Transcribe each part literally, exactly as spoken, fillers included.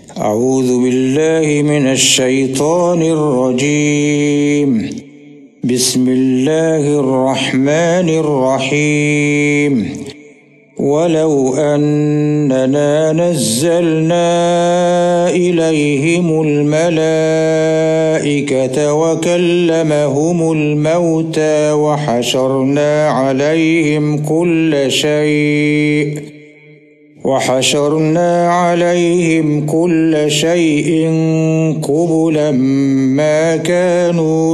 أعوذ بالله من الشيطان الرجيم. بسم الله الرحمن الرحيم. ولو أننا نزلنا إليهم الملائكة وكلمهم الموتى وحشرنا عليهم كل شيء وحشرنا عليهم كل شيء قبلا ما كانوا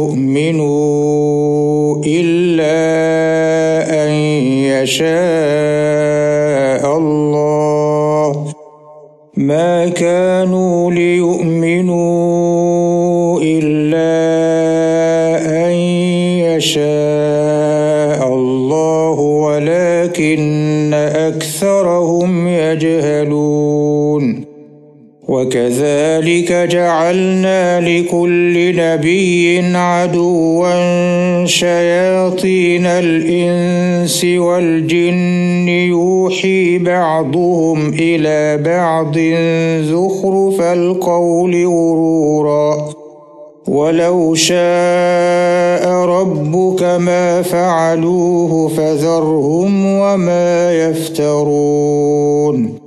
ليؤمنوا إلا أن يشاء الله ما كانوا ليؤمنوا إلا أن يشاء الله ولكن أكثرهم يجهلون. وكذلك جعلنا لكل نبي عدوا شياطين الإنس والجن يوحي بعضهم إلى بعض زخرف القول غرورا ولو شاء ربك ما فعلوه فذرهم وما يفترون.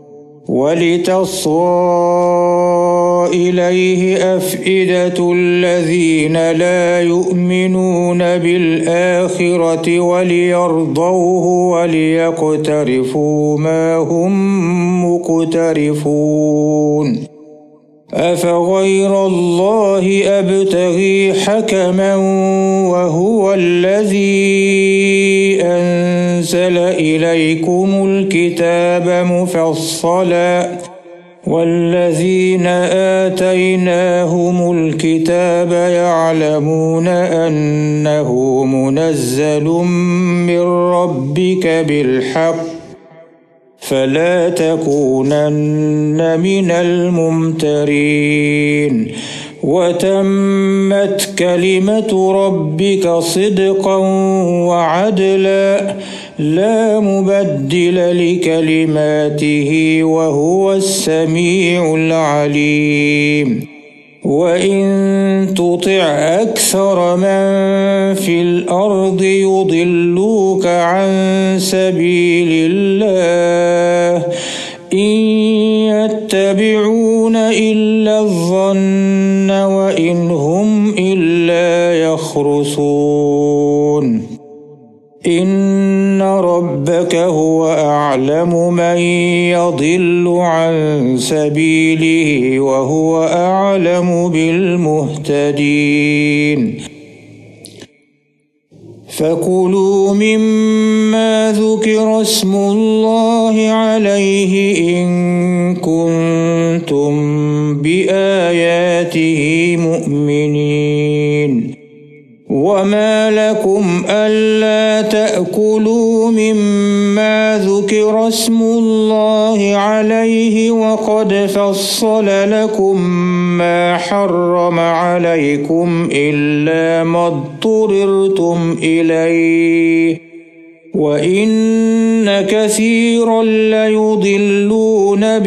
ولتصغى إليه أفئدة الذين لا يؤمنون بالآخرة وليرضوه وليقترفوا ما هم مقترفون. أفغير الله أبتغي حكما وهو الذي أنزل إليكم الكتاب مفصلا والذين آتيناهم الكتاب يعلمون أنه منزل من ربك بالحق فلا تكونن من الممترين. وتمت كلمة ربك صدقا وعدلا لا مبدل لكلماته وهو السميع العليم. وإن تطع أكثر من في الأرض يضلوك عن سبيل الله إن يتبعون إلا الظن وإن هم إلا يخرصون. إن ربك هو أعلم من يضل عن سبيله وهو أعلم بالمهتدين. فكلوا مما ذكر اسم الله عليه إن كنتم بآياته مؤمنين. وما لكم ألا تأكلوا مما ذكر اسم الله عليه وقد فصل لكم ما حرم عليكم إلا ما اضطررتم إليه وإن كثيرا ليضلون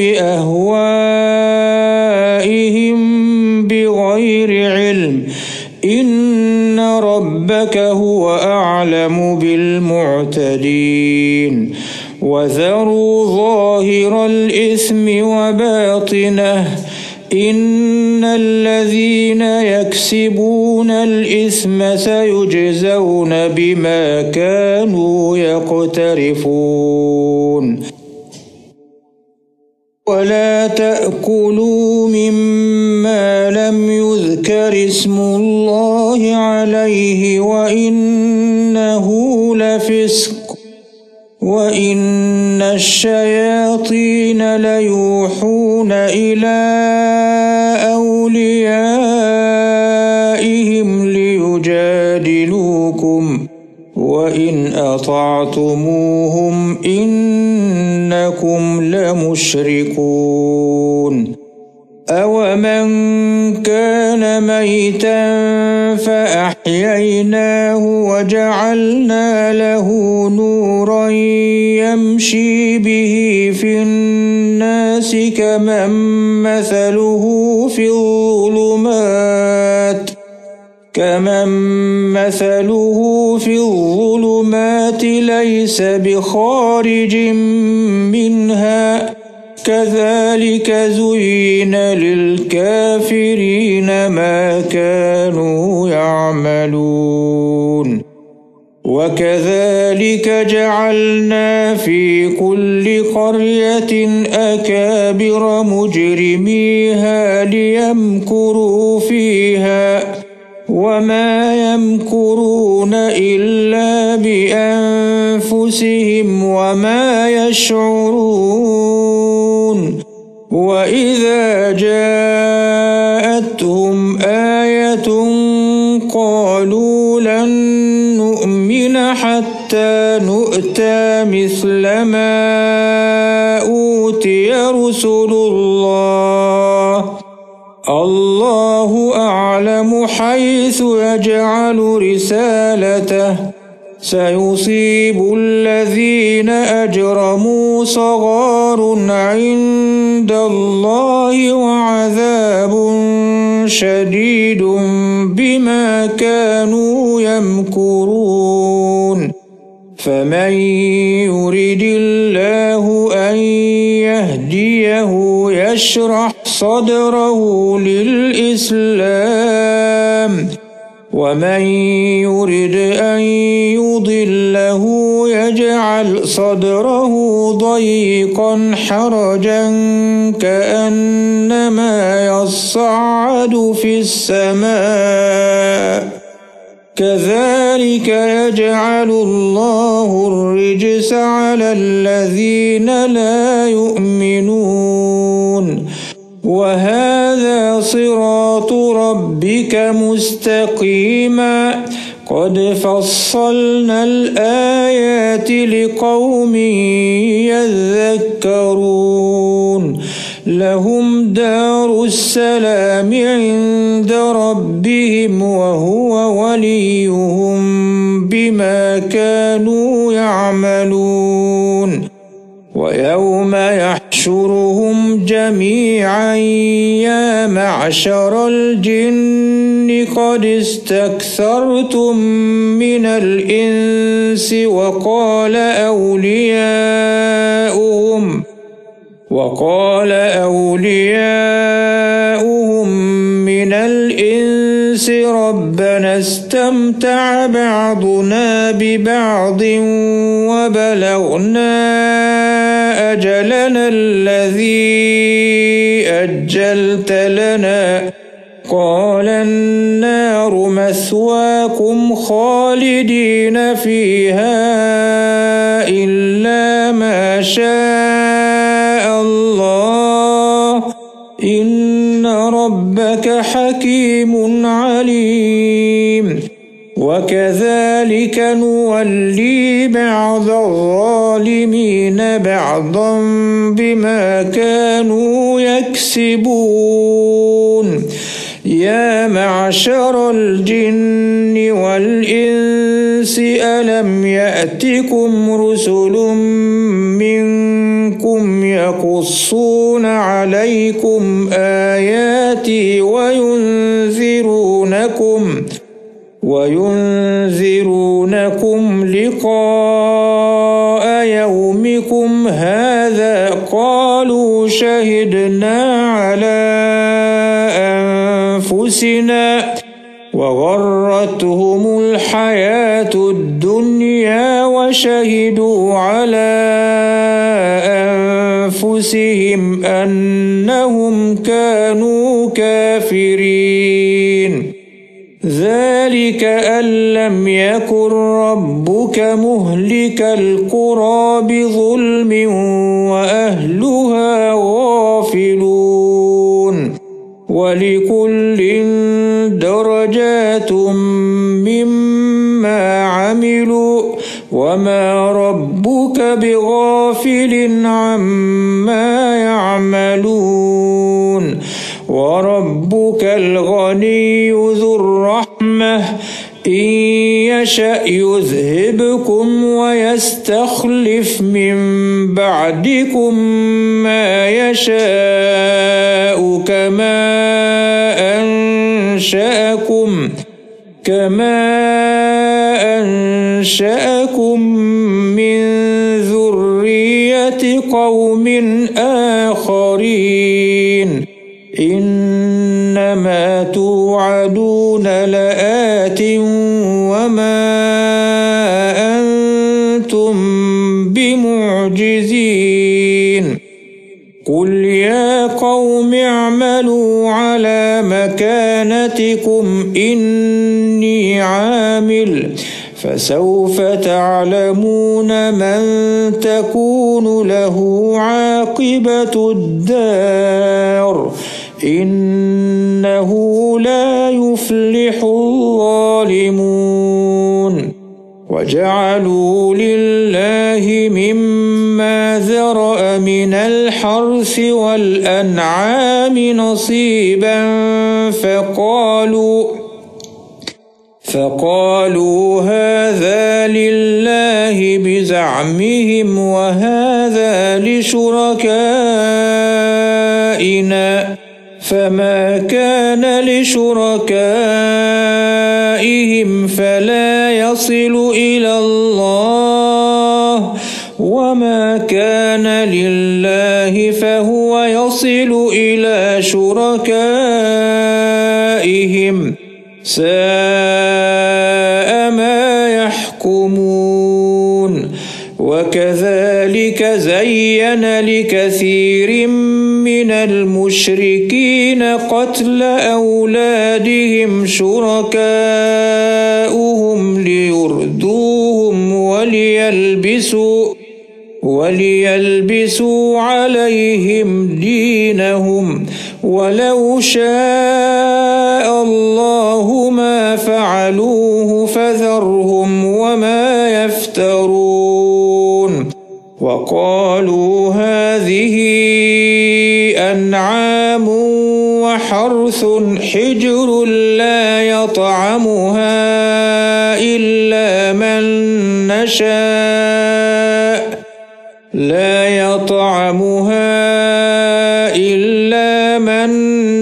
بأهوائهم بغير علم إن ربك هو أعلم بالمعتدين. وذروا ظاهر الإثم وباطنه إن الذين يكسبون الإثم سيجزون بما كانوا يقترفون. ولا تأكلوا مما لم يذكر اسم الله عليه وإنه لفسق وإن الشياطين ليوحون إلى أوليائهم ليجادلوكم وإن أطعتموهم إنكم لمشركون. أومن كان ميتا فأحييناه وجعلنا له نورا يمشي به في الناس الناس كمن مثله في الظلمات كمن مثله في الظلمات ليس بخارج منها كذلك زين للكافرين ما كانوا يعملون وكذلك جعلنا في كل قرية أكابر مجرميها ليمكروا فيها وما يمكرون إلا بأنفسهم وما يشعرون وإذا جاءتهم آية قالوا لن نؤمن حتى نؤتى مثل ما أوتي رسل الله الله أعلم حيث يجعل رسالته سيصيب الذين أجرموا صغار عند الله وعذاب شديد بما كانوا يمكرون فمن يرد الله أن يهديه يشرح صدره للإسلام ومن يرد أن يضله يجعل صدره ضيقا حرجا كأنما يصعد في السماء كذلك يجعل الله الرجس على الذين لا يؤمنون وهذا صراط ربك مستقيما قد فصلنا الآيات لقوم يذكرون لهم دار السلام عند ربهم وهو وليهم بما كانوا يعملون ويوم يحشرهم جميعا يا معشر الجن قد استكثرتم من الإنس وقال أولياؤهم وقال أولياؤهم من الإنس ربنا استمتع بعضنا ببعض وبلغنا أجلنا الذي أجلت لنا قال النار مثواكم خالدين فيها إلا ما شاء الله إن ربك حكيم عليم وكذلك نولي بعض الظالمين بعضا بما كانوا يكسبون يا معشر الجن والإنس ألم يأتكم رسل منكم يقصون عليكم آياتي وينذرونكم وينذرونكم لقاء يومكم هذا قالوا شهدنا على أنفسنا وغرتهم الحياة الدنيا وشهدوا على أنفسهم أنهم كانوا كافرين ذلك أن لم يكن ربك مهلك القرى بظلم وأهلها غافلون ولكل درجات مما عملوا وما ربك بغافل عما يعملون وربك الغني ذو الرحمة إن يشأ يذهبكم ويستخلف من بعدكم ما يشاء كما أنشأكم كما أنشأكم من ذرية قوم آخرين إنما توعدون لآت وما أنتم بمعجزين قل يا قوم اعملوا على مكانتكم إني عامل فسوف تعلمون من تكون له عاقبة الدار إنه لا يفلح الظالمون وجعلوا لله مما ذرأ من الحرث والأنعام نصيبا فقالوا فقالوا هذا لله بزعمهم وهذا لشركائنا فما كان لشركائهم فلا يصل إلى الله وما كان لله فهو يصل إلى شركائهم ساء ما يحكمون وكذلك زين لكثير من المشركين قتل أولادهم شركاؤهم ليردوهم وليلبسوا وليلبسوا عليهم دينهم ولو شاء الله ما فعلوه فذرهم وما يفترون وقالوا هذه أنعام وحرث حجر لا يطعمها إلا من نشاء لا يطعمها إلا من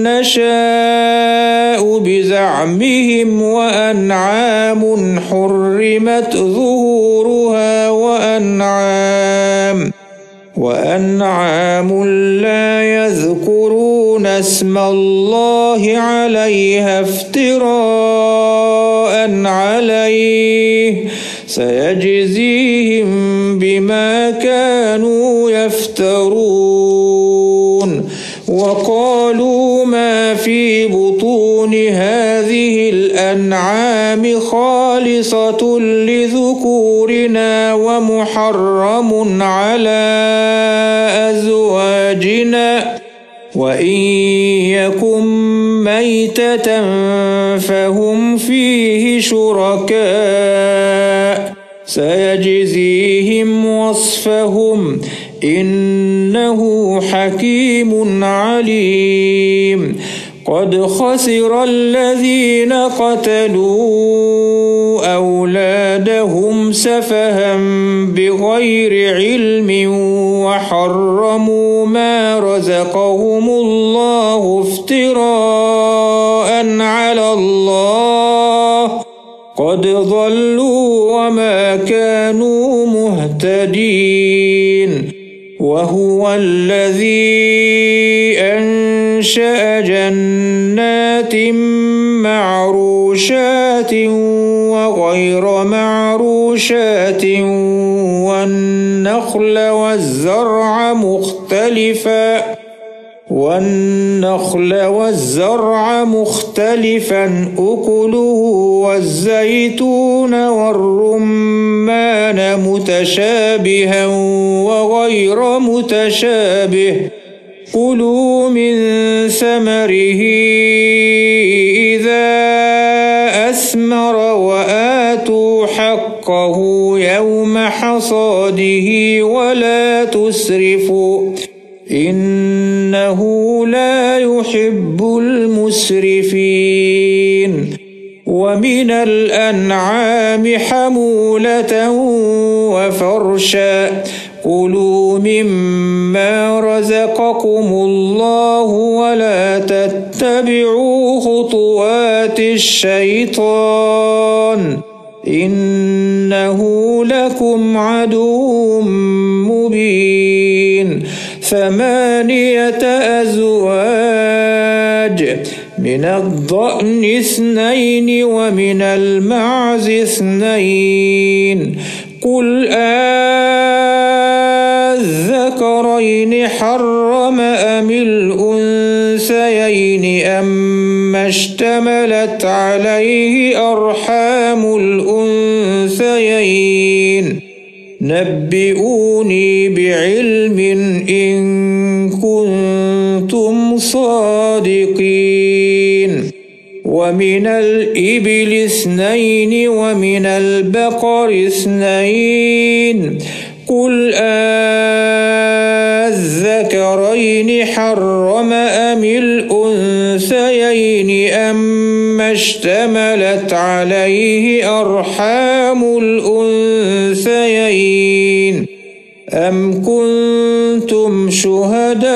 نشاء بزعمهم وأنعام حرمت ظهورها وأنعام وأنعام لا يذكرون اسم الله عليها افتراء عليه سيجزيهم بما كانوا يفترون وقالوا ما في بطون هذه الأنعام خالصة لذكورنا ومحرم على أزواجنا وإن يكن ميتة فهم فيه شركاء سيجزيهم وصفهم إنه حكيم عليم قد خسر الذين قتلوا أولادهم سفها بغير علم وحرموا ما رزقهم الله افتراء على الله قد ضلوا وما كانوا مهتدين وهو الذي أنشأ جنات معروشات وغير معروشات والنخل والزرع مختلفا والنخل والزرع مختلفا أكله والزيتون والرمان متشابها وغير متشابه كلوا من ثمره إذا أثمر وآتوا حقه يوم حصاده ولا تسرفوا إنه لا يحب المسرفين ومن الأنعام حمولة وفرشا كلوا مما رزقكم الله ولا تتبعوا خطوات الشيطان إنه لكم عدو مبين ثمانية أزواج من الضأن اثنين ومن المعز اثنين قل أذكرين حرم أم الأنثيين أما اشتملت عليه أرحام الأنثيين نبئوني بعلم إن كنتم صادقين ومن الإبل اثنين ومن البقر اثنين قل أذكرين حرم أم الأنثيين أما اشتملت عليه أرحام الأنثيين أم كنتم شهداء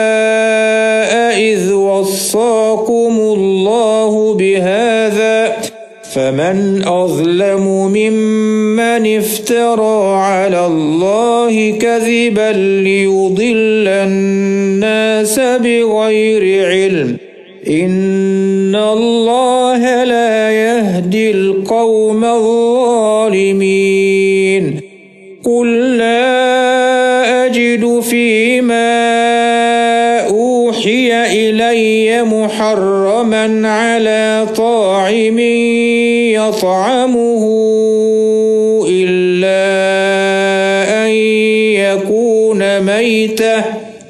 إذ وصاكم الله بهذا فمن أظلم ممن افترى على الله كذبا ليضل الناس بغير علم إن الله لا يهدي القوم الظالمين قل لا أجد فيما أوحي إلي محرما على طاعم يطعمه إلا أن يكون ميتة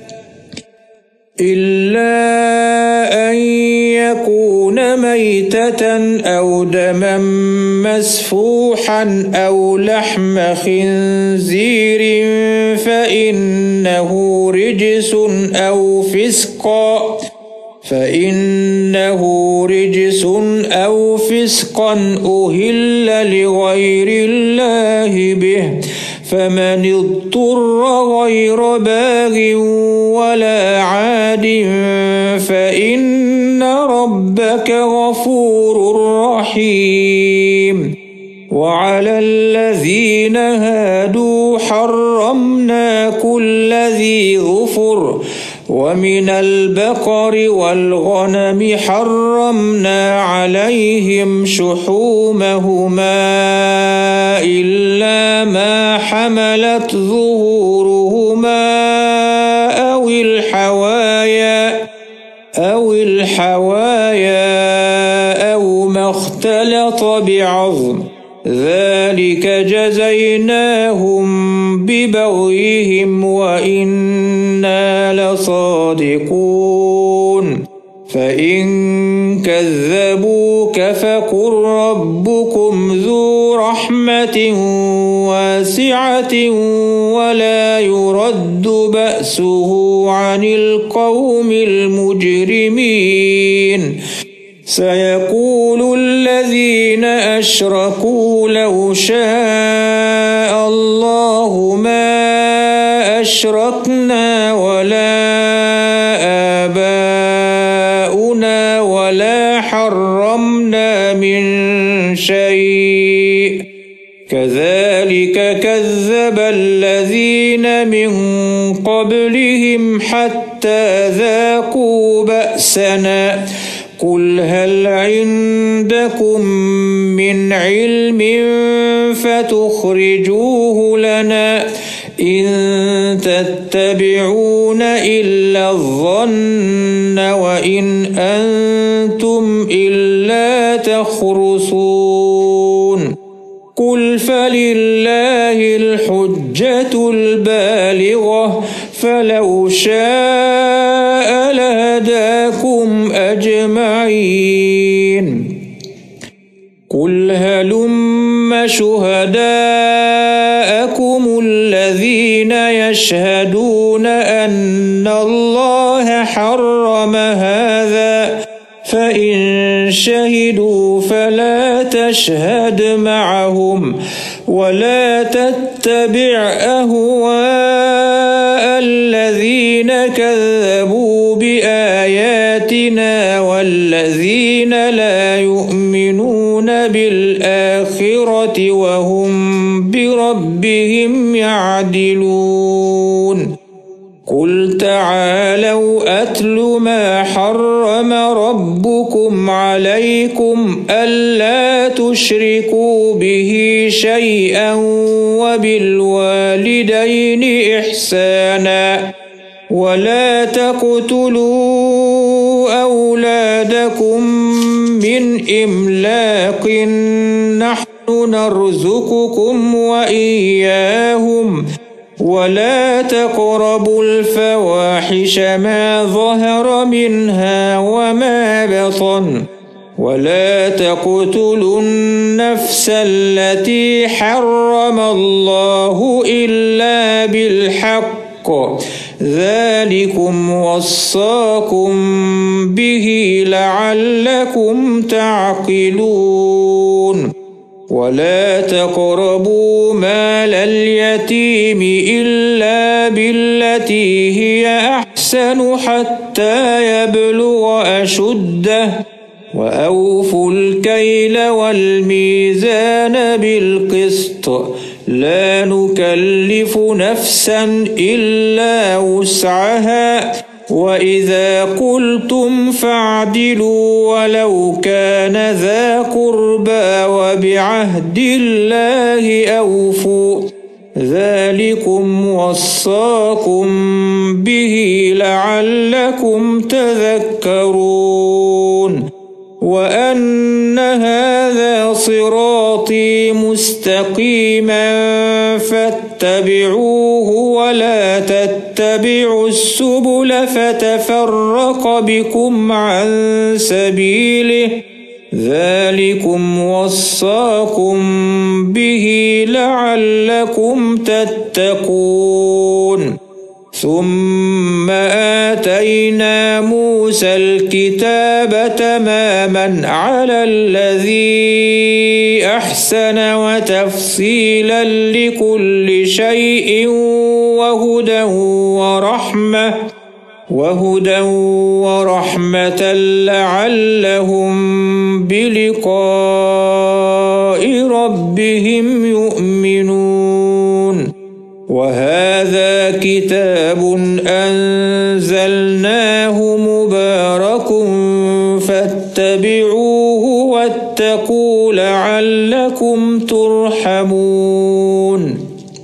إلا أن يكون ميتة أو دما مسفوحا أو لحم خنزير فإنه رجس أو فسقا فإنه رجس أو فسقا أهل لغير الله به فمن اضطر غير باغ ولا عاد فإن ربك غفور رحيم وعلى الذين هادوا حرمنا كل ذي ظفر ومن البقر والغنم حرمنا عليهم شحومهما إلا ما حملت ظهورهما أو الحوايا أو الحوايا أو ما اختلط بعظم ذلك جزيناهم ببغيهم وإنا لصادقون فإن كذبوك فقل ربكم ذو رحمة واسعة ولا يرد بأسه عن القوم المجرمين سيقول الذين أشركوا لو شاء الله ما أشركنا ولا آباؤنا ولا حرمنا من شيء كذلك كذب الذين من قبلهم حتى ذاقوا بأسنا قل هل عندكم من علم فتخرجوه لنا إن تتبعون إلا الظن وإن أنتم إلا تخرصون قل فلله الحجة البالغة فلو شاء لهداكم أجمعين قل هلم شهداءكم الذين يشهدون أن الله حرم هذا فإن شهدوا فلا تشهد معهم ولا تتبع أهواء الذين كذبوا بآياتنا والذين لا يؤمنون بالآخرة وهم بربهم يعدلون قل تعالوا أتل ما حرم ربكم عليكم ألا تشركوا به شيئا وبالوالدين إحسانا ولا تقتلوا أولادكم من إملاق نحن نرزقكم وإياهم ولا تقربوا الفواحش ما ظهر منها وما بطن ولا تقتلوا النفس التي حرم الله إلا بالحق ذلكم وصاكم به لعلكم تعقلون ولا تقربوا مال اليتيم إلا بالتي هي أحسن حتى يبلغ أشده وأوفوا الكيل والميزان بالقسط لا نكلف نفسا إلا وسعها وإذا قلتم فاعدلوا ولو كان ذا قربى وبعهد الله أوفوا ذلكم وصاكم به لعلكم تذكرون وأن هذا صراطي مستقيما فاتبعوه ولا تتبعوا السبل فتفرق بكم عن سبيله ذلكم وصاكم به لعلكم تتقون ثم آتينا موسى الكتاب تماما على الذي أحسن وتفصيلا لكل شيء وهدى ورحمة وهدى ورحمة لعلهم بلقاء ربهم يؤمنون وهذا كتاب أنزلناه مبارك فاتبعوه واتقوا لعلكم ترحمون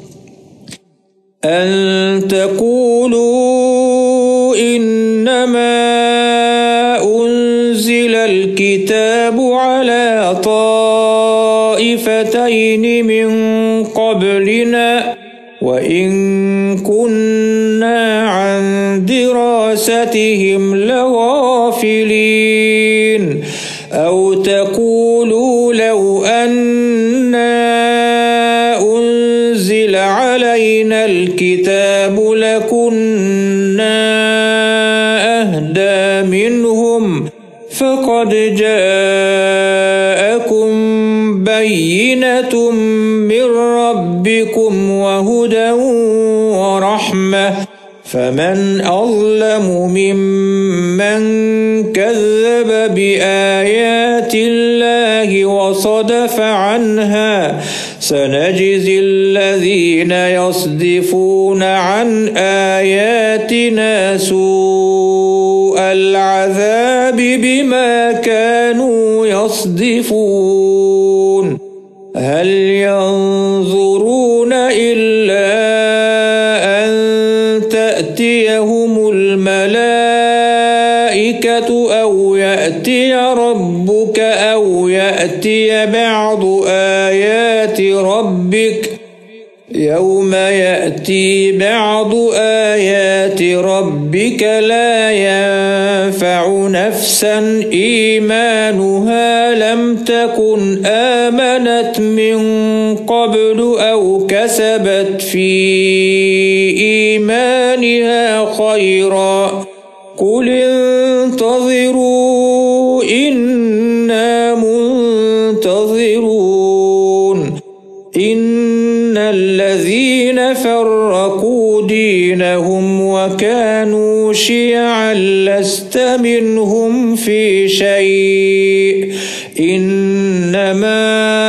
أن تقولوا إنما أنزل الكتاب على طائفتين من قبلنا وإن كنا عن دراستهم لغافلين أو تقولوا لو أنا أنزل علينا الكتاب لكنا أهدى منهم فقد جاءكم بينة من ربكم وهدى ورحمة فمن أظلم ممن كذب بآيات الله وصدف عنها سنجزي الذين يصدفون عن آياتنا سوء العذاب بما كانوا يصدفون هل ينظرون إلا أن تأتيهم الملائكة أو يأتي ربك أو يأتي بعض آيات ربك يوم يأتي بعض آيات ربك لا ينفع نفسا إيمانها لم تكن آمنت من قبل أو كسبت في إيمانها خيرا قل انتظروا شيعا لست منهم في شيء إنما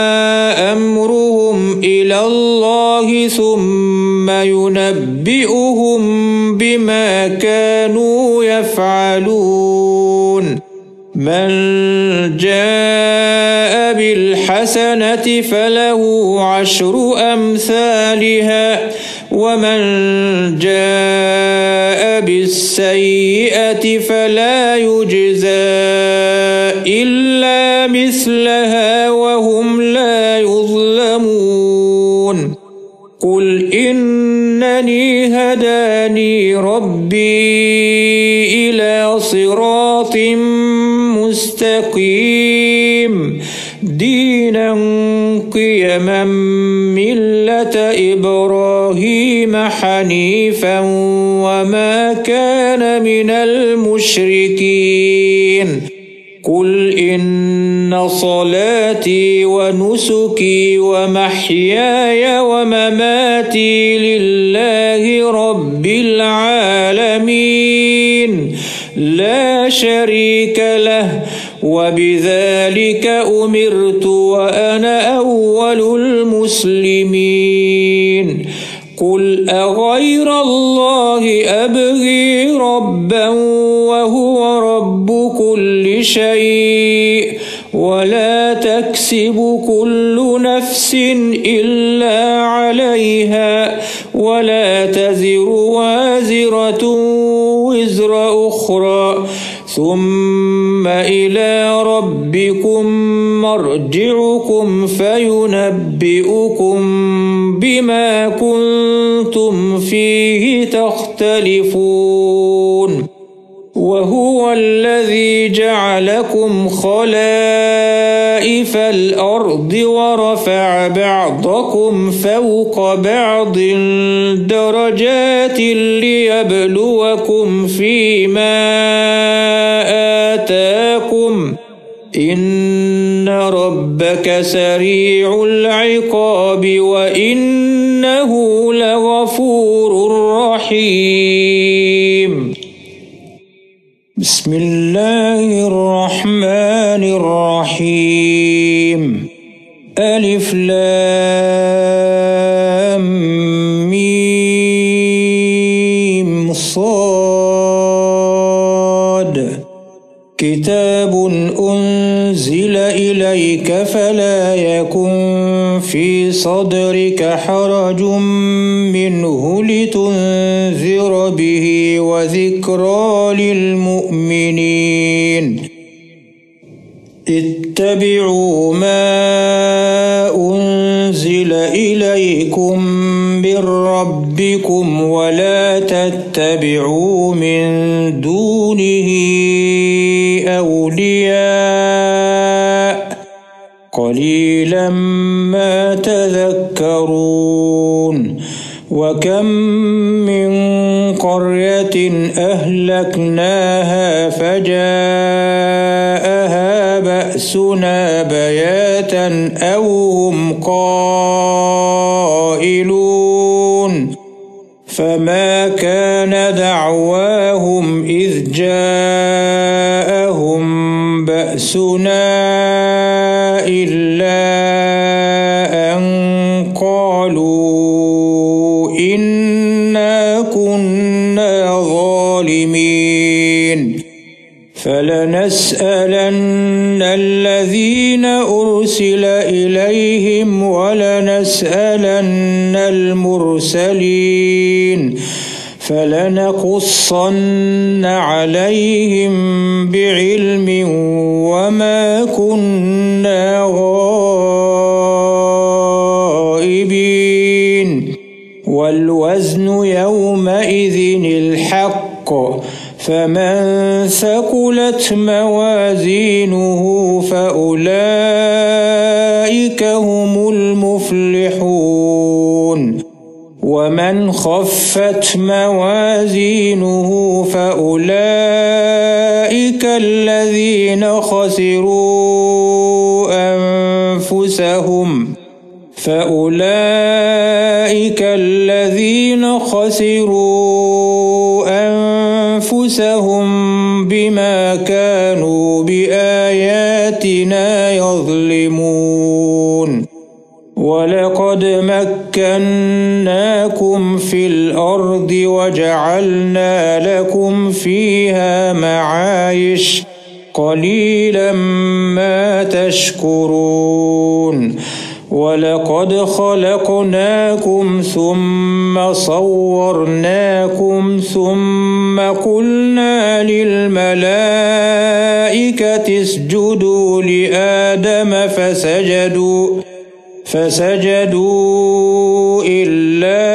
أمرهم إلى الله ثم ينبئهم بما كانوا يفعلون من جاء بالحسنة فله عشر أمثالها ومن جاء بالسيئة فلا يجزى إلا مثلها وهم لا يظلمون قل إنني هداني ربي إلى صراط مستقيم دينا قيما ملة إبراهيم حنيفا وما كان من المشركين قل إن صلاتي ونسكي ومحياي ومماتي لله رب العالمين لا شريك له وبذلك أمرت وأنا أول المسلمين قل أغير الله أبغي ربا وهو رب كل شيء ولا تكسب كل نفس إلا عليها ولا تزر وازرة وزر أخرى ثم إلى ربكم مرجعكم فينبئكم بما كنتم فيه تختلفون وهو الذي جعلكم خلائف الأرض ورفع بعضكم فوق بعض درجات ليبلوكم فيما آتاكم إن ربك سريع العقاب وإنه لغفور رحيم بسم الله الرحمن الرحيم ألف لام ميم صاد كتاب أنزل إليك فلا يكن في صدرك حرج منه لتنذر به وذكرى للمؤمنين اتبعوا ما أنزل إليكم من ربكم ولا تتبعوا من دونه أولياء قليلا ما تذكرون وكم من قرية أهلكناها فجاءها بأسنا بياتا أو هم قائلون فما كان دعواهم إذ جاءهم بأسنا إلا أن قالوا إنا كنا ظالمين فلنسألن الذين أرسل إليهم ولنسألن المرسلين فلنقصن عليهم بعلم وما كنا غائبين والوزن يومئذ الحق فمن ثقلت موازينه فأولئك هم المفلحون ومن خفت موازينه فأولئك الذين خسروا أنفسهم فأولئك الذين خسروا أنفسهم كانوا بآياتنا يظلمون ولقد مكناكم في الأرض وجعلنا لكم فيها معايش قليلا ما تشكرون ولقد خلقناكم ثم صورناكم ثم قلنا للملائكة اسجدوا لآدم فسجدوا فسجدوا إلا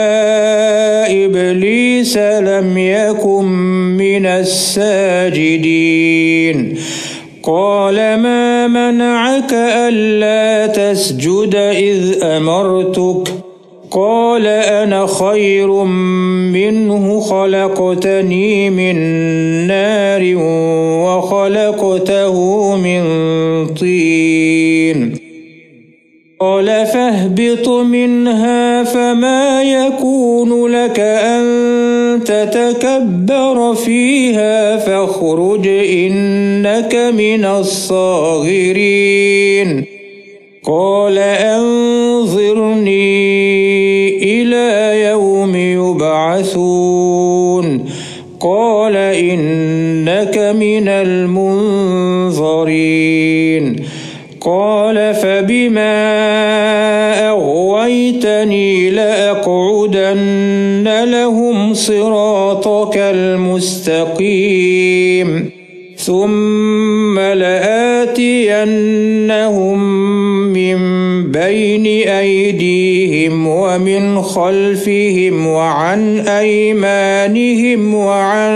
إبليس لم يكن من الساجدين قال ما منعك ألا تسجد إذ أمرتك قال أنا خير منه خلقتني من نار وخلقته من طين قال فاهبط منها فما يكون لك أن تتكبر فيها فاخرج إنك من الصاغرين قال أنظرني إلى يوم يبعثون قال إنك من المنظرين قال فبما أغويتني لأقعدن لهم صراطك المستقيم ثم لآتينهم من بين أيديهم ومن خلفهم وعن أيمانهم وعن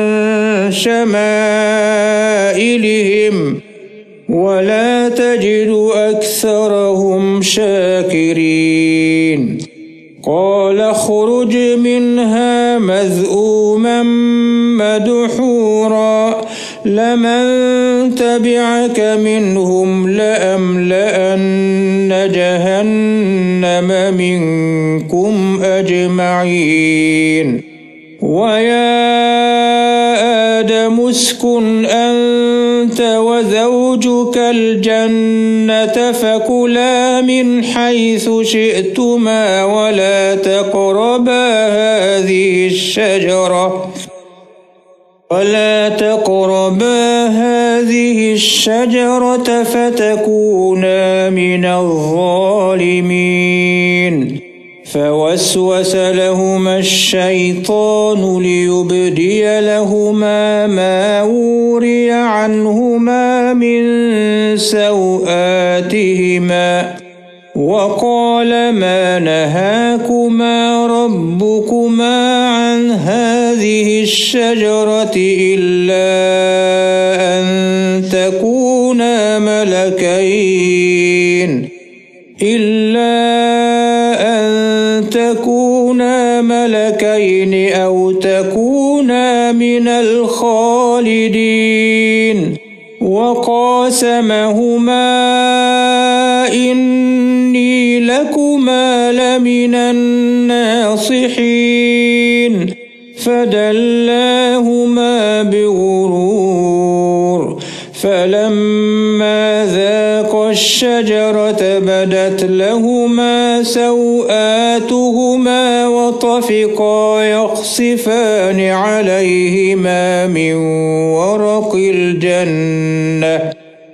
شمائلهم ولا تجد أكثرهم شاكرين قال اخرج منها مذءوما مدحورا لمن تبعك منهم لأملأن جهنم منكم أجمعين ويا آدم اسكن أنت وزوجك الجنة فكلا من حيث شئتما ولا تقربا هذه الشجرة ولا تقربا هذه الشجرة فتكونا من الظالمين فوسوس لهما الشيطان ليبدي لهما ما وري عنهما من سوآتهما وقال ما نهاكما ربكما عن هذه الشجرة إلا أن تكونا ملكين إلا تكونا ملكين أو تكونا من الخالدين وقاسمهما إني لكما لمن الناصحين فدلاهما بغرور فلما ذاقا الشجرة بدت لهما سوآتهما وطفقا يخصفان عليهما من ورق الجنة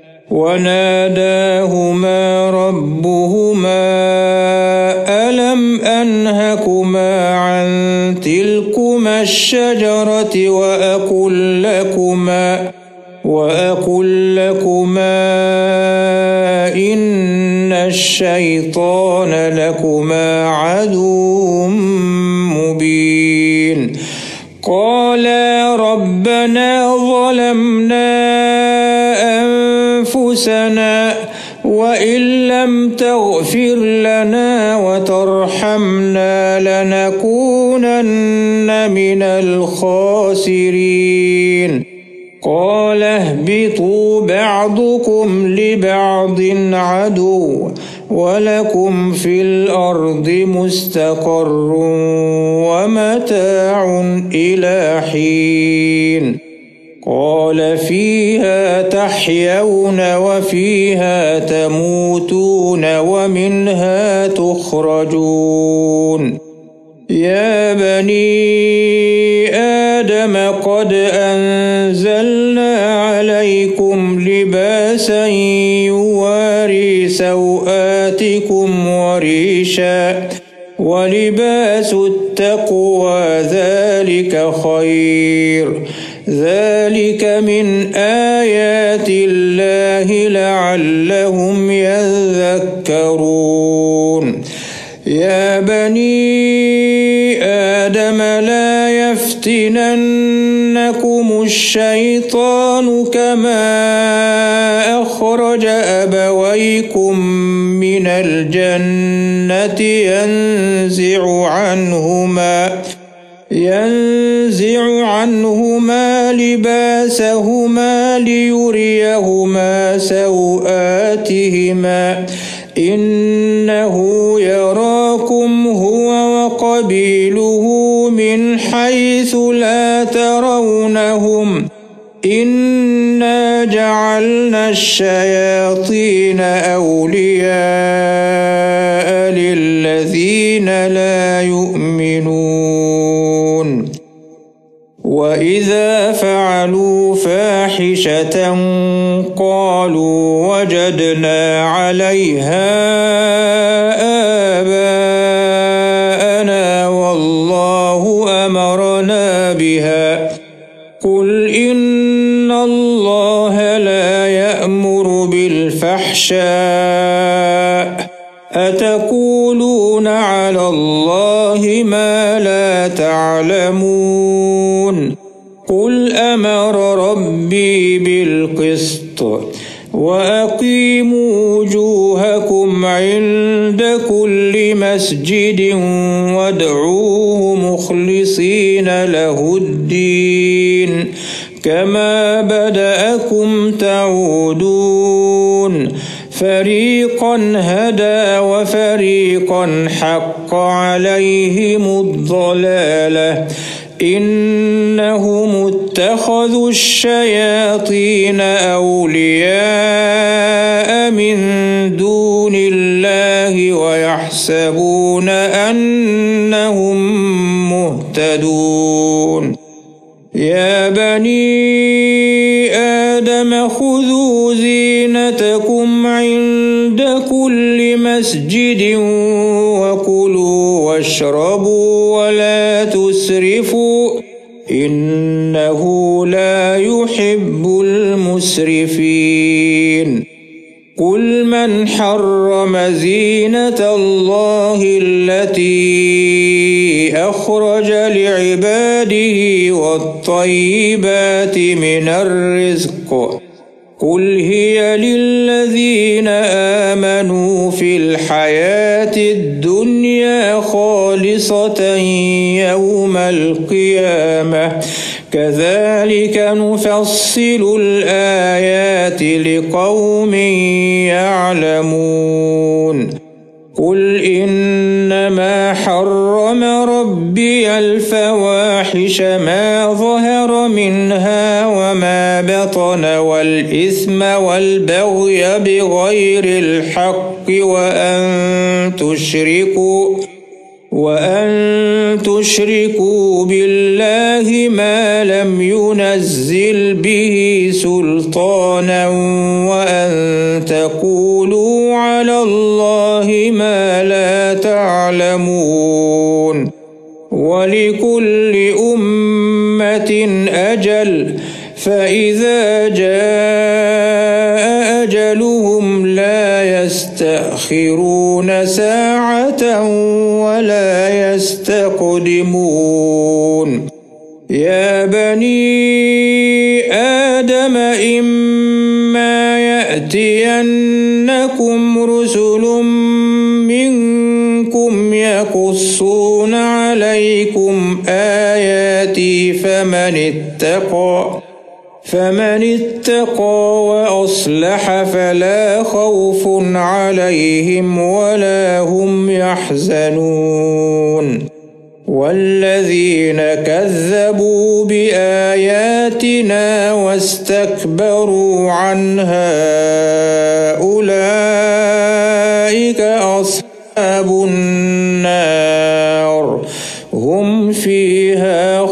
وناداهما ربهما ألم أنهكما عن تلكما الشجرة وأقل لكما وأقل لكما إن الشيطان لكما عدو مبين قالا ربنا ظلمنا أنفسنا وإن لم تغفر لنا وترحمنا لنكونن من الخاسرين قال اهبطوا بعضكم لبعض عدو ولكم في الأرض مستقر ومتاع إلى حين قال فيها تحيون وفيها تموتون ومنها تخرجون. يا بني آدم قد أنزلنا عليكم لباسا يواري سوآتكم وريشا ولباس التقوى ذلك خير ذلك من آيات الله لعلهم يذكرون. يا بني آدم لا يفتننكم الشيطان كما أخرج أبويكم من الجنة ينزع عنهما ينزع عنهما لباسهما ليريهما سوآتهما إنه يراكم هو وقبيله من حيث لا ترونهم إنا جعلنا الشياطين أولياء للذين لا يؤمنون. وإذا فعلوا فاحشة قالوا وجدنا عليها آباءنا والله أمرنا بها قل إن الله لا يأمر بالفحشاء أتقولون على الله ما لا تعلمون. قل أمر ربي بالقسط وأقيموا وجوهكم عند كل مسجد وادعوه مخلصين له الدين كما بدأكم تعودون. فريقا هدى وفريقا حق عليهم الضلالة إنهم اتخذوا الشياطين أولياء من دون الله ويحسبون أنهم مهتدون. يا بني آدم خذوا زينتكم عند كل مسجد وكلوا واشربوا ولا تسرفوا إنه لا يحب المسرفين. قل من حرم زينة الله التي أخرج لعباده والطيبات من الرزق قل هي للذين آمنوا في الحياة الدنيا خالصة يوم القيامة كذلك نفصل الآيات لقوم يعلمون. قل إنما حرم ربي الفواحش ما ظهر منها وما بطن والإثم والبغي بغير الحق وأن تشركوا وأن تشركوا بالله ما لم ينزل به سلطانا وأن تقولوا على الله ما لا تعلمون. ولكل أمة أجل فإذا جاء أجلهم لا يستأخرون ساعة ولا يستقدمون. يا بني آدم إما يأتينكم رسل منكم يقصون عليكم آياتي فمن اتقى فمن اتقى وأصلح فلا خوف عليهم ولا هم يحزنون. والذين كذبوا بآياتنا واستكبروا عنها أولئك أصحاب النار هم فيها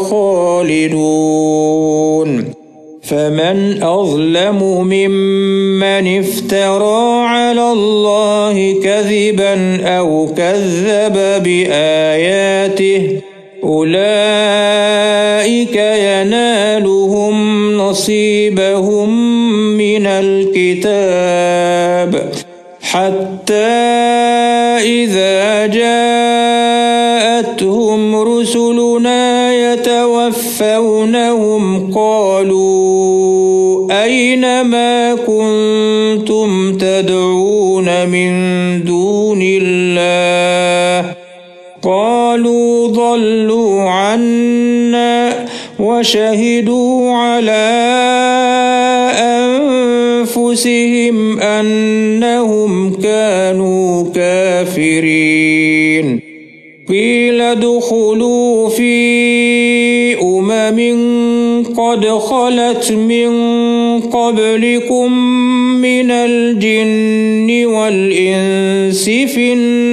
خالدون فمن أظلم ممن افترى على الله كذبا أو كذب بآياته أولئك ينالهم نصيبهم من الكتاب حتى إذا جاءتهم رسلنا يتوفونهم قالوا أين ما كنتم تدعون من دون الله قالوا ضلوا عنا وشهدوا على أنفسهم أنهم كانوا كافرين قيل ادخلوا في أمم قد خلت من قبلكم من الجن والإنس في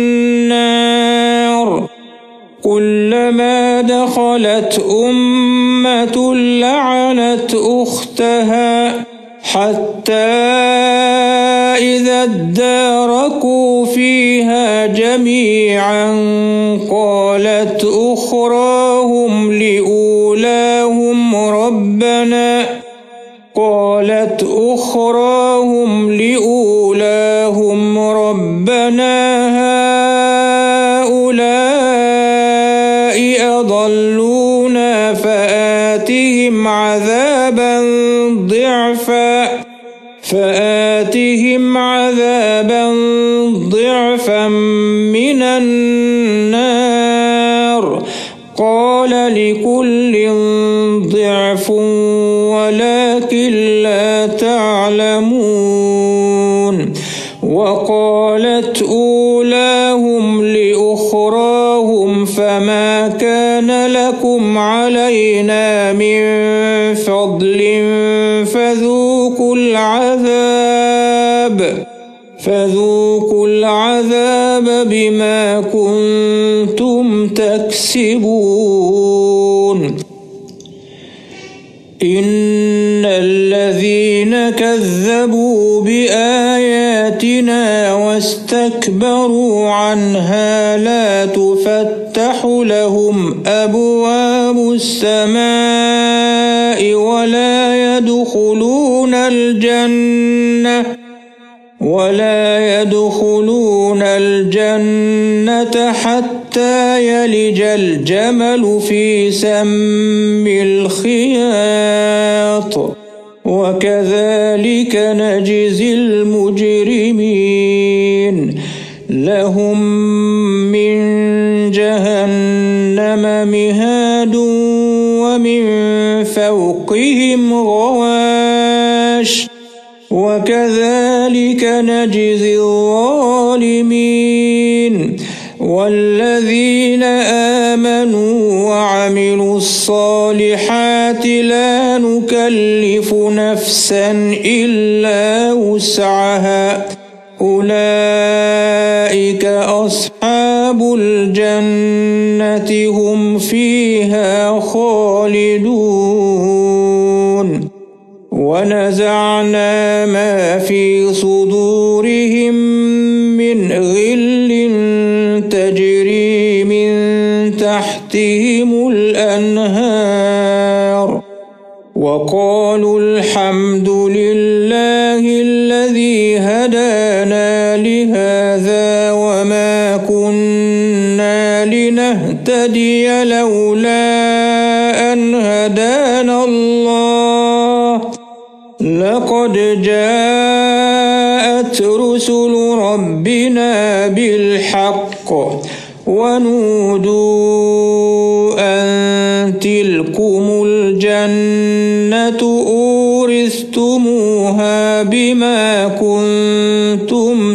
النار كلما دخلت أمة لعنت أختها حتى إذا اداركوا فيها جميعا قالت أخراهم لأولاهم ربنا قالت أخراهم لأولاهم ربنا هؤلاء أضلونا فآتهم عذابا ضعفا فآتهم عذابا ضعفا من النار قال لكل ضعف ولكن لا تعلمون وقالت أولاهم لأخراهم فما كان لكم علينا من فضل فذوقوا العذاب فذوقوا العذاب بما كنتم تكسبون إن الذين كذبوا بآياتنا واستكبروا عنها لا تفتح لهم أبواب السماء ولا يدخلون الجنة ولا يدخلون الجنة حتى يلج الجمل في سم الخياط وكذلك نجزي المجرمين لهم من جهنم مهاد ومن فوقهم غواش وكذلك نجزي الظالمين والذين آمنوا وعملوا الصالحات لا نكلف نفسا إلا وسعها أولئك أصحاب الجنة هم فيها خالدون ونزعنا ما في صدورهم من غل تجري من تحتهم الأنهار وقالوا الحمد لله الذي هدانا لهذا وما كنا لنهتدي لولا أن هدانا الله لقد جاءت رسل ربنا بالحق ونودوا أن تلكم الجنة أورثتموها بما كنتم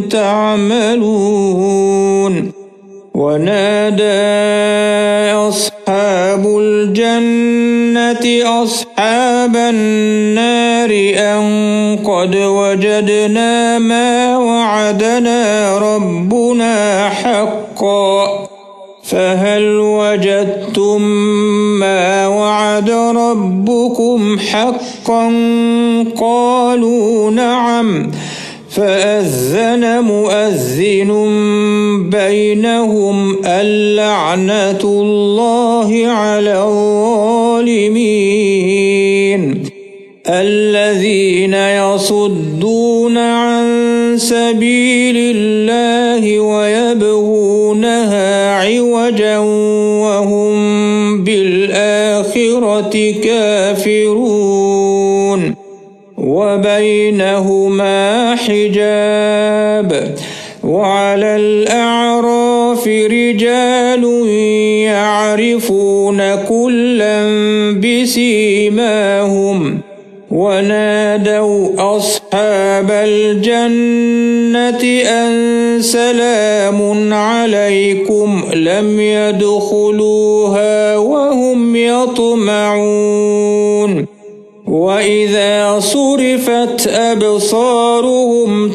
تعملون ونادى أصحاب الجنة أصحاب أصحاب النار أن قد وجدنا ما وعدنا ربنا حقا فهل وجدتم ما وعد ربكم حقا قالوا نعم فأذن مؤذن بينهم اللعنة الله على الظالمين الذين يصدون عن سبيل الله ويبغونها عوجا وهم بالآخرة كافرون وبينهما حجاب وعلى الأعراف رجال يعرفون كلا بسيماهم ونادوا أصحاب الجنة أن سلام عليكم لم يدخلوها وهم يطمعون وإذا صرفت أبصارهم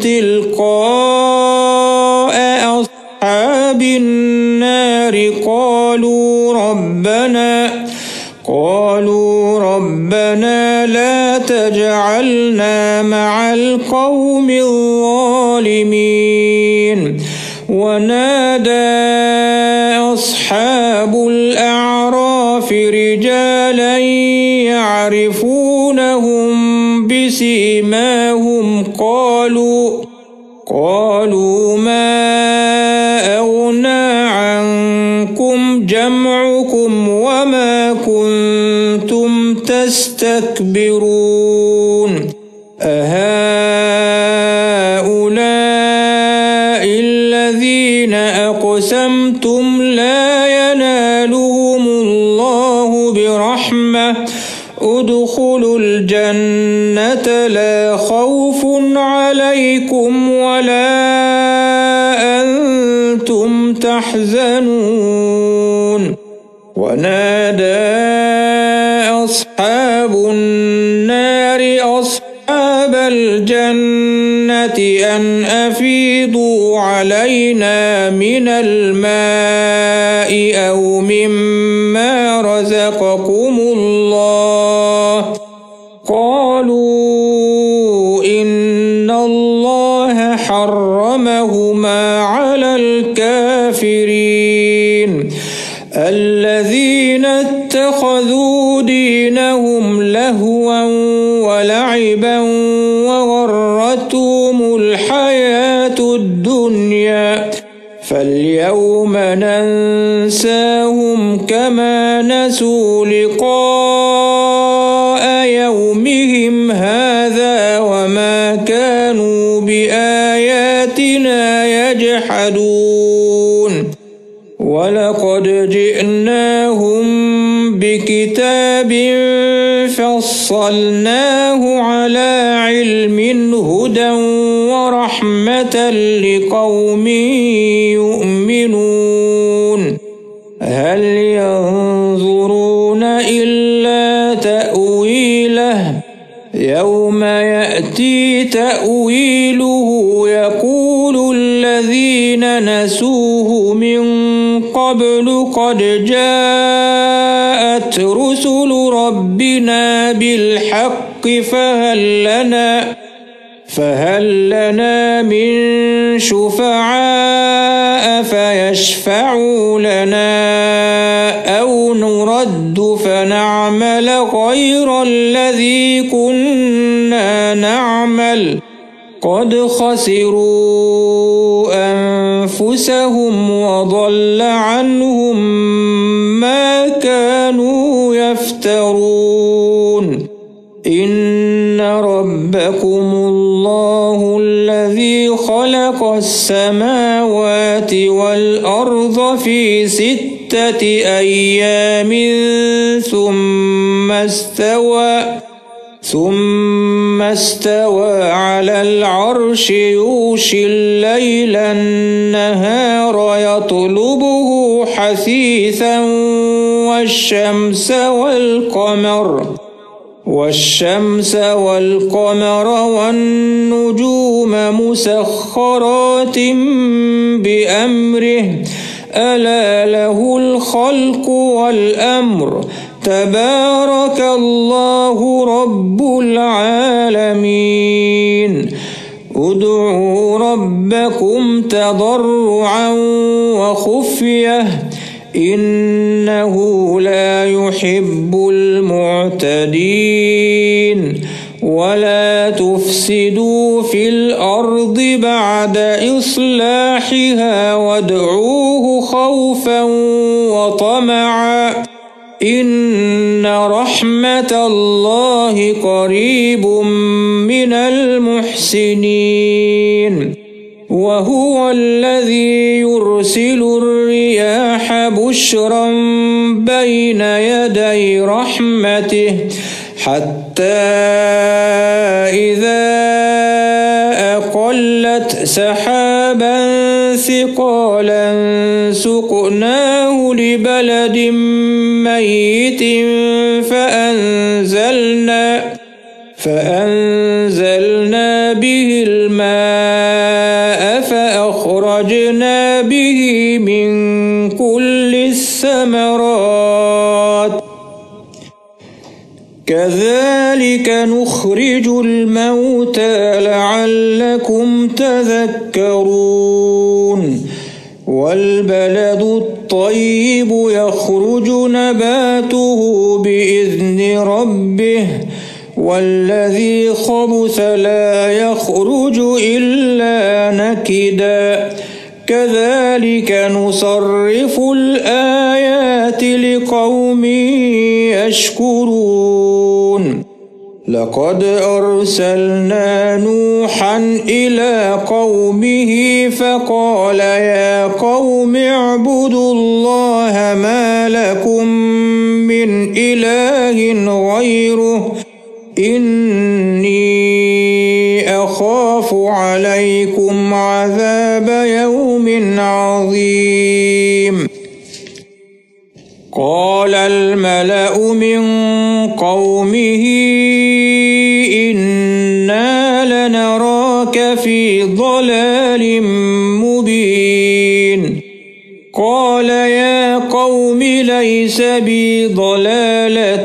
تلقاء أصحاب النار قالوا ربنا قالوا ربنا لا تجعلنا مع القوم الظالمين ونادى أصحاب الأعراف رجالا يعرفونهم بسيماهم قالوا قالوا ما أغنى عنكم جمعكم وما كنتم تستكبرون أهؤلاء الذين أقسمتم لا ينالهم الله برحمة ادخلوا الجنة لا خوف عليكم ولا أنتم تحزنون ونادى أصحاب النار أصحاب الجنة أن أفيضوا علينا من الماء أو مما رزقكم الله قالوا إن الله حرمهما على الكافرين الذين اتخذوا دينهم لهوا ولعبا وغرتهم الحياة الدنيا فاليوم ننساهم كما نسوا لقاء يومهم هذا وما كانوا بآياتنا يجحدون ولقد جئناهم بكتاب فصلناه على علم هدى ورحمة لقوم يؤمنون هل ينظرون إلا تأويله يوم يأتي تأويله يقول الذين نسوه من قبل قد جاءت رسل ربنا بالحق فهل لنا فهل لنا من شفعاء فيشفعوا لنا أو نرد فنعمل غير الذي كنا نعمل قد خسروا أنفسهم وضل عنهم ما كانوا يفترون إن ربكم الله الذي خلق السماوات والأرض في ستة أيام ثم استوى ثم استوى على العرش يغشي الليل النهار يطلبه حثيثا والشمس والقمر والشمس والقمر والنجوم مسخرات بأمره ألا له الخلق والأمر تبارك الله رب العالمين ادعوا ربكم تضرعا وخفية إنه لا يحب المعتدين ولا تفسدوا في الأرض بعد إصلاحها وادعوه خوفا وطمعا إن رحمة الله قريب من المحسنين وهو الذي يرسل الرياح بشرا بين يدي رحمته حتى إذا أقلت سحابا ثقالا سقناه لبلد ميت فأنزلنا فأنزلنا به الماء فأخرجنا به من كل الثمرات كذلك نخرج الموتى لعلكم تذكرون والبلد الطيب يخرج نباته بإذن ربه والذي خبث لا يخرج إلا نكدا كذلك نصرف الآيات لقوم يشكرون لقد أرسلنا نوحا إلى قومه فقال يا قوم اعبدوا الله ما لكم من إله غيره إني أخاف عليكم عذاب يوم عظيم قال الملأ من قومه إنا لنراك في ضلال مبين قال يا قوم ليس بي ضلالة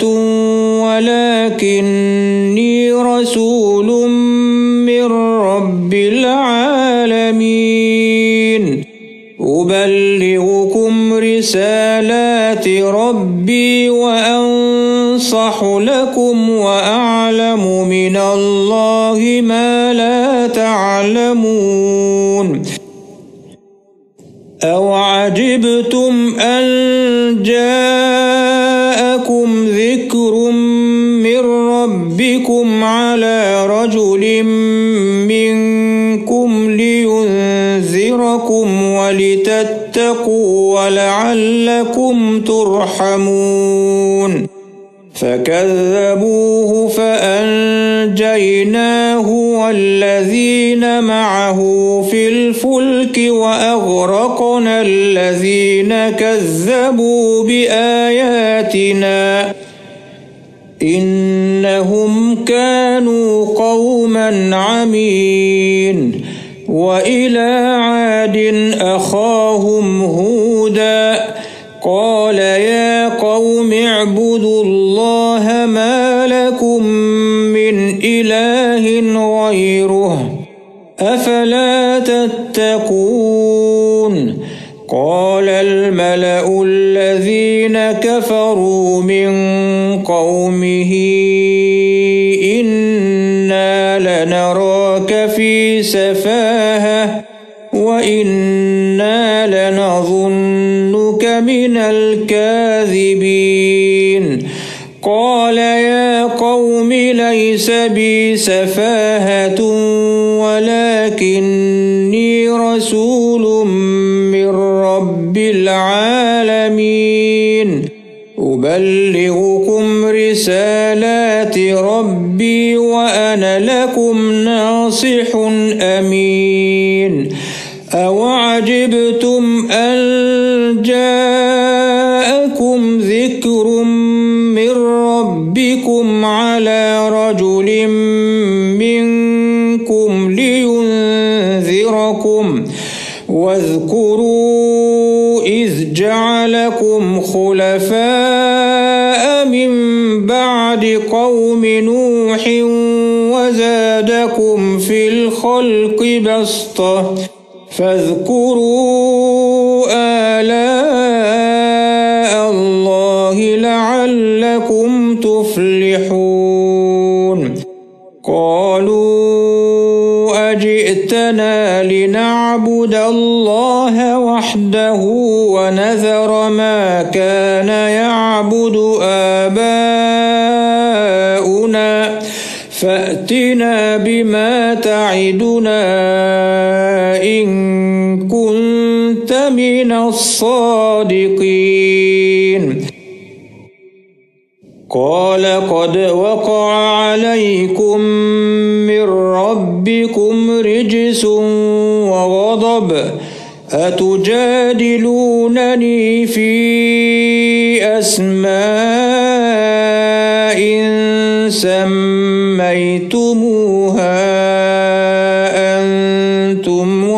ولكني رسول من رب العالمين أبلغكم رسالات ربي وأنصح لكم وأعلم من الله ما لا تعلمون أوعجبتم أن جاءكم ذكر من ربكم على رجل منكم لينذركم ولتتقوا ولعلكم ترحمون فكذبوه فأنجيناه والذين معه في الفلك وأغرقنا الذين كذبوا بآياتنا إنهم كانوا قوما عمين وإلى عاد أخاهم هودا قال يا قوم اعبدوا الله ما لكم من إله غيره أفلا تتقون قال الملأ الذين كفروا من قومه إنا لنراك في سفاهة وإنا لنظنك من الكاذبين قال يا قوم ليس بي سفاهة ولكني رسول من رب العالمين أبلغكم رسالات ربي وأنا لكم ناصح أمين أوعجبتم أن جاءكم ذكر من ربكم بكم على رجل منكم لينذركم واذكروا إذ جعلكم خلفاء من بعد قوم نوح وزادكم في الخلق بسطة فاذكروا آلاء الله لعلكم تفلحون قالوا أجئتنا لنعبد الله وحده ونذر ما كان يعبد آباؤنا فأتنا بما تعدنا إن كنت من الصادقين قال قد وقع عليكم من ربكم رجس وغضب أتجادلونني في أسماء سميتموها أنتم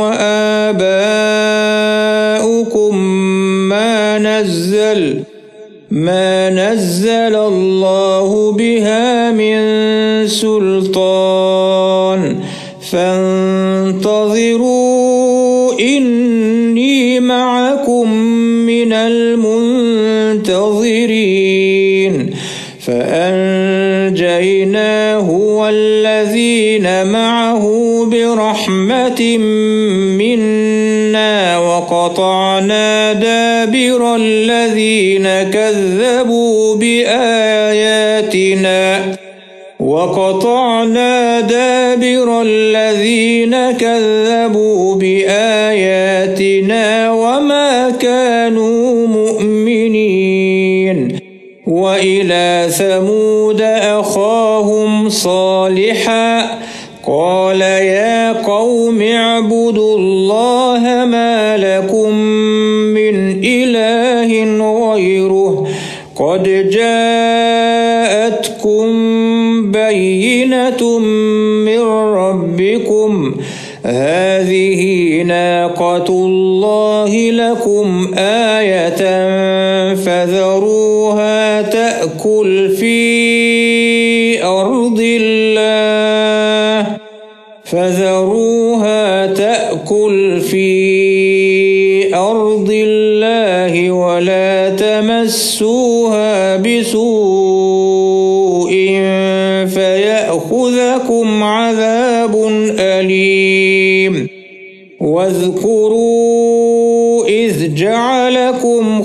وآباؤكم ما نزل ما نزل الله بها من سلطان فانتظروا إني معكم من المنتظرين فأنجيناه والذين معه برحمة منا وقطعنا دابر الذين كذبوا بآياتنا وقطعنا دابر الذين كذبوا بآياتنا وما كانوا مؤمنين وإلى ثمود أخاهم صالحا قال يا قوم اعبدوا الله ما لكم من إله غيره قد جاءتكم بينة من ربكم هذه ناقة الله لكم آية فذروها تأكل في أرض الله فذروها تأكل في أرض الله ولا تمسوها بسوء فيأخذكم عذاب أليم واذكروا إذ جعلكم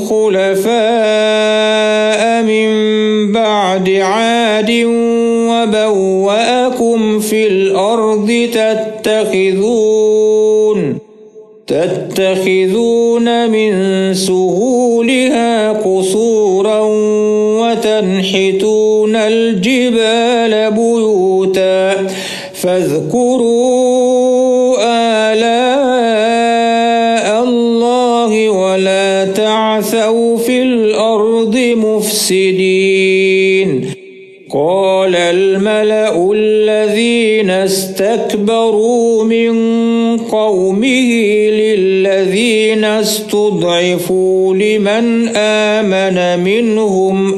خلفاء من بعد عاد وبوأكم في الأرض تتخذون تتخذون من سهولها قصورا وتنحتون الجبال بيوتا فاذكروا آلاء الله ولا تعثوا في الأرض مفسدين قال الملأ الذين استكبروا من قومه للذين استضعفوا لمن آمن منهم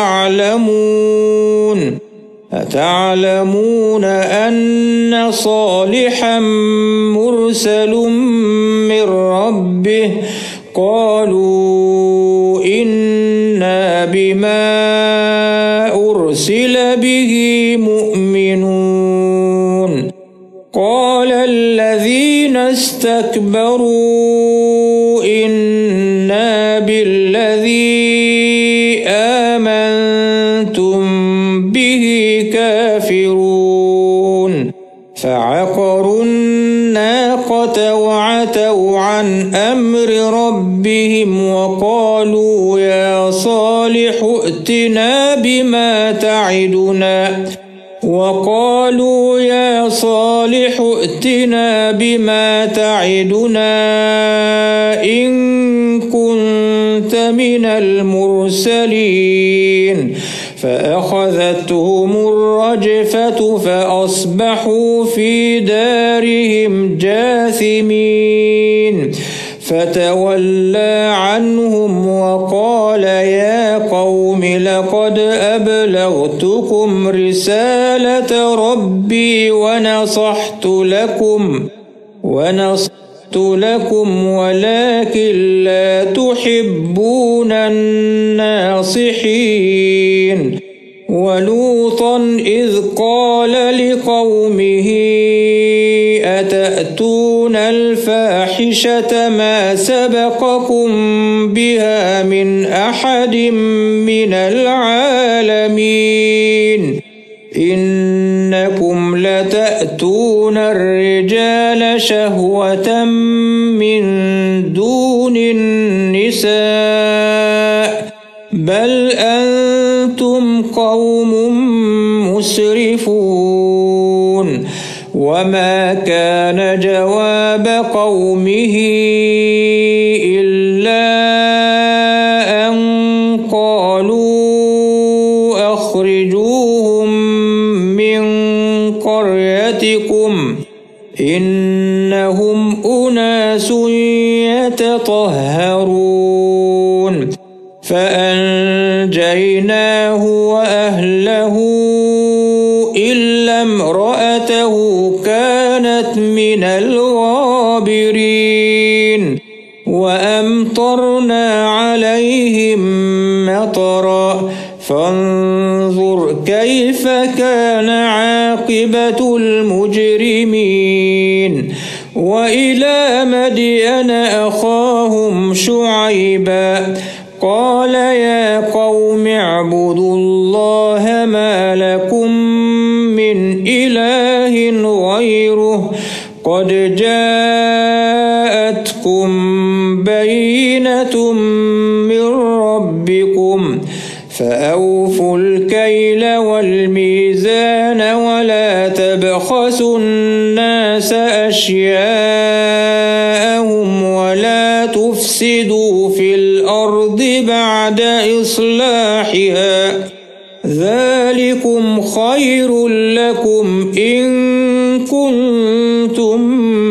أتعلمون أتعلمون أن صالحا مرسل من ربه قالوا إنا بما أرسل به مؤمنون قال الذين استكبروا إنا بالذي آمنتم به كافرون فعقروا الناقة وعتوا عن أمر ربهم وقالوا يا صالح ائتنا بما تعدنا وقالوا يا صالح ائتنا بما تعدنا إن كنت من المرسلين فأخذتهم الرجفة فأصبحوا في دارهم جاثمين فتولى عنهم وقال يا قوم لقد أبلغتكم رسالة ربي ونصحت لكم ونصحت لكم ولكن لا تحبون الناصحين. ولوطا إذ قال لقومه أتأتون الفاحشة ما سبقكم بها من أحد من العالمين إنكم لتأتون الرجال شهوة من دون النساء بل أنتم قوم مسرفون. وما كان جواب قومه إلا أن قالوا أخرجوهم من قريتكم إنهم أناس يتطهرون. فأنجيناه وأهله إلا امرأته كانت من الغابرين. وأمطرنا عليهم مطرا فانظر كيف كان عاقبة المجرمين. وإلى مدين أخاهم شعيبا قال يا قوم اعبدوا الله ما لكم من إله غيره قد جاءتكم بينة من ربكم فأوفوا الكيل والميزان ولا تبخسوا الناس أشياءهم ولا تفسدوا في الأرض بعد إصلاحها ذلكم خير لكم إن كنتم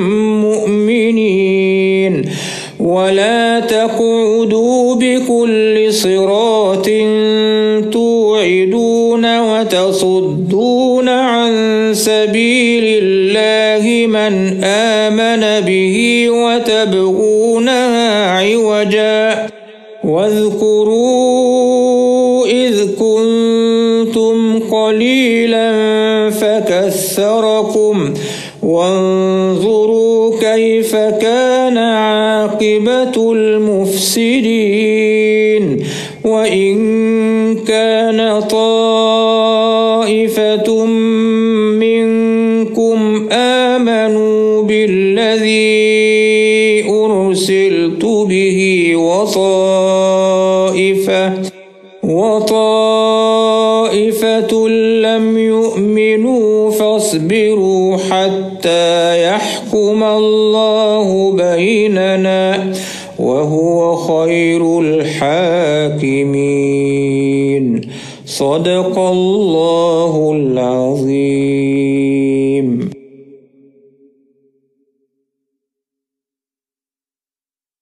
مؤمنين. ولا تقعدوا بكل صراط توعدون وتصدون عن سبيل الله من آمن به وتبغونها عوجا واذكروا إذ كنتم قليلا فكثركم وانظروا كيف كان عاقبة المفسدين. وإن كان طائفة منكم آمنوا بالذي أرسلت به وطائفة وطائفة لم يؤمنوا فاصبروا حتى يحكم الله بيننا وهو خير الحاكمين. صدق الله